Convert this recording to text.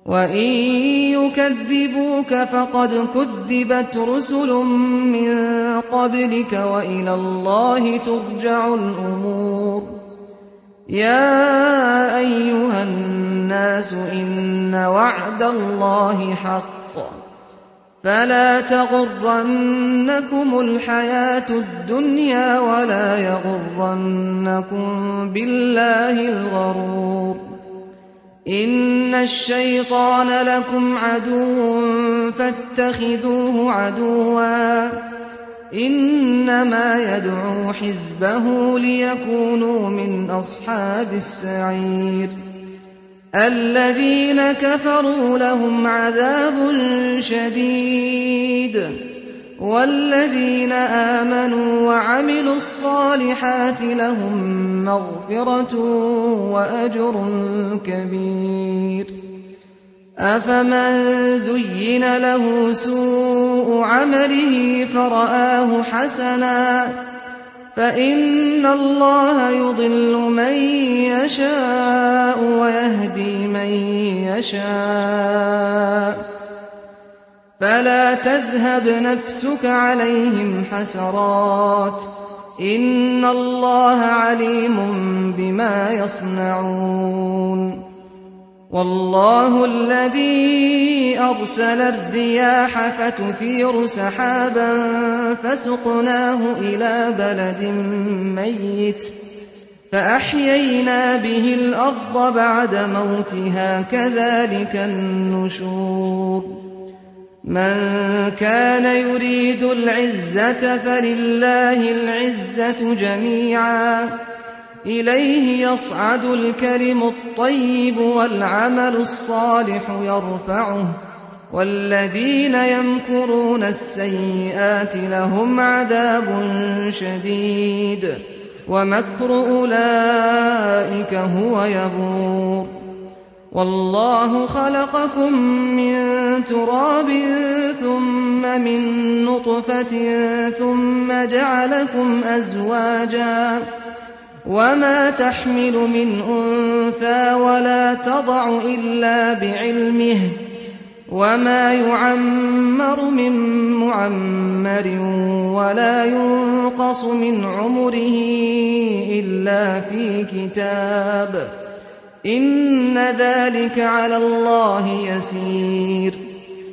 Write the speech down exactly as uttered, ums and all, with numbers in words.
وإن يكذبوك فقد كذبت رسل من قبلك وإلى الله ترجع الأمور. يا أيها الناس إن وعد الله حق فلا تغرنكم الحياة الدنيا ولا يغرنكم بالله الغرور. إن الشيطان لكم عدو فاتخذوه عدوا إنما يدعو حزبه ليكونوا من أصحاب السعير. الذين كفروا لهم عذاب شديد والذين آمنوا وعملوا الصالحات لهم مغفرة وأجر كبير. أفمن زين له سوء عمله فرآه حسنا فإن الله يضل من يشاء ويهدي من يشاء فلا تذهب نفسك عليهم حسرات إن الله عليم بما يصنعون. والله الذي أرسل الرياح فتثير سحابا فسقناه إلى بلد ميت فأحيينا به الأرض بعد موتها كذلك النشور. من كان يريد العزة فلله العزة جميعا إليه يصعد الكلم الطيب والعمل الصالح يرفعه والذين يمكرون السيئات لهم عذاب شديد ومكر أولئك هو يبور. والله خلقكم من تراب ثم من نطفة ثم جعلكم أزواجا وما تحمل من أنثى ولا تضع إلا بعلمه وما يعمر من معمر ولا ينقص من عمره إلا في كتاب إن ذلك على الله يسير.